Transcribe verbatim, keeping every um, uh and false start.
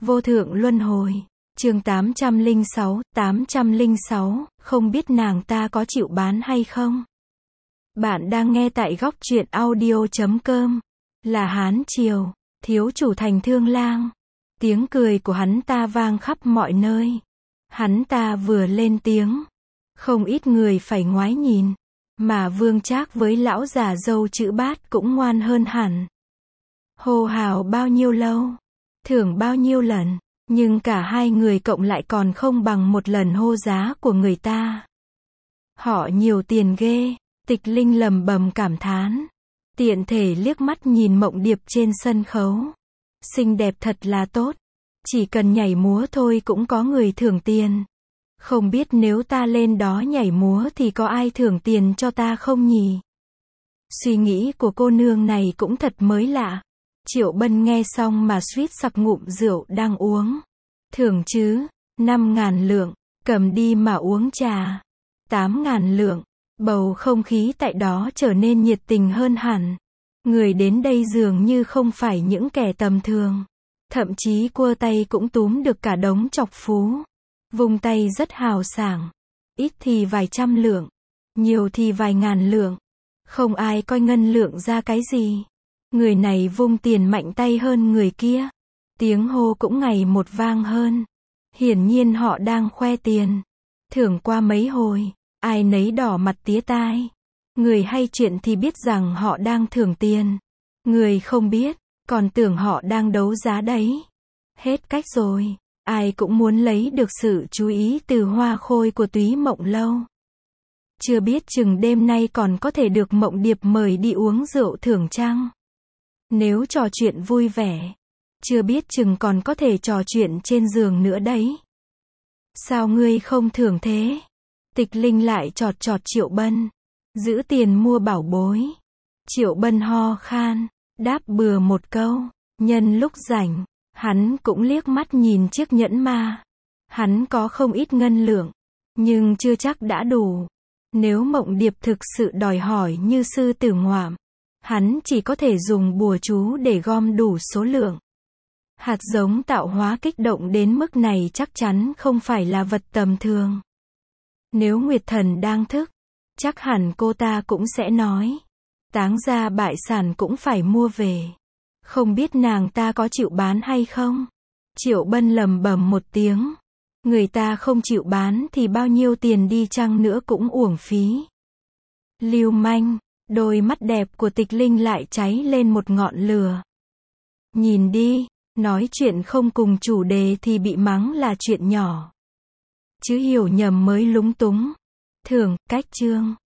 Vô thượng luân hồi. Chương tám trăm lẻ sáu, tám trăm lẻ sáu, không biết nàng ta có chịu bán hay không? Bạn đang nghe tại góc truyện audio chấm com. Là Hán Triều, thiếu chủ thành Thương Lang. Tiếng cười của hắn ta vang khắp mọi nơi. Hắn ta vừa lên tiếng, không ít người phải ngoái nhìn. Mà Vương Trác với lão già dâu chữ Bát cũng ngoan hơn hẳn. Hô hào bao nhiêu lâu, thưởng bao nhiêu lần, nhưng cả hai người cộng lại còn không bằng một lần hô giá của người ta. Họ nhiều tiền ghê, Tịch Linh lầm bầm cảm thán. Tiện thể liếc mắt nhìn Mộng Điệp trên sân khấu. Xinh đẹp thật là tốt. Chỉ cần nhảy múa thôi cũng có người thưởng tiền. Không biết nếu ta lên đó nhảy múa thì có ai thưởng tiền cho ta không nhỉ? Suy nghĩ của cô nương này cũng thật mới lạ. Triệu Bân nghe xong mà suýt sặc ngụm rượu đang uống. Thưởng chứ, năm ngàn lượng, cầm đi mà uống trà. Tám ngàn lượng, bầu không khí tại đó trở nên nhiệt tình hơn hẳn. Người đến đây dường như không phải những kẻ tầm thường. Thậm chí cua tay cũng túm được cả đống chọc phú. Vùng tay rất hào sảng. Ít thì vài trăm lượng, nhiều thì vài ngàn lượng. Không ai coi ngân lượng ra cái gì. Người này vung tiền mạnh tay hơn người kia. Tiếng hô cũng ngày một vang hơn. Hiển nhiên họ đang khoe tiền. Thưởng qua mấy hồi, ai nấy đỏ mặt tía tai. Người hay chuyện thì biết rằng họ đang thưởng tiền. Người không biết, còn tưởng họ đang đấu giá đấy. Hết cách rồi. Ai cũng muốn lấy được sự chú ý từ Hoa Khôi của Túy Mộng Lâu. Chưa biết chừng đêm nay còn có thể được Mộng Điệp mời đi uống rượu thưởng chăng? Nếu trò chuyện vui vẻ, chưa biết chừng còn có thể trò chuyện trên giường nữa đấy. Sao ngươi không thưởng thế? Tịch Linh lại chọt chọt Triệu Bân. Giữ tiền mua bảo bối. Triệu Bân ho khan, đáp bừa một câu. Nhân lúc rảnh, hắn cũng liếc mắt nhìn chiếc nhẫn ma. Hắn có không ít ngân lượng, nhưng chưa chắc đã đủ. Nếu Mộng Điệp thực sự đòi hỏi như sư tử ngoạm, hắn chỉ có thể dùng bùa chú để gom đủ số lượng. Hạt giống tạo hóa kích động đến mức này chắc chắn không phải là vật tầm thường. Nếu Nguyệt Thần đang thức, chắc hẳn cô ta cũng sẽ nói. Táng gia bại sản cũng phải mua về. Không biết nàng ta có chịu bán hay không? Triệu Bân lầm bầm một tiếng. Người ta không chịu bán thì bao nhiêu tiền đi chăng nữa cũng uổng phí. Lưu manh, đôi mắt đẹp của Tịch Linh lại cháy lên một ngọn lửa. Nhìn đi, nói chuyện không cùng chủ đề thì bị mắng là chuyện nhỏ. Chứ hiểu nhầm mới lúng túng. Thưởng, cách chương.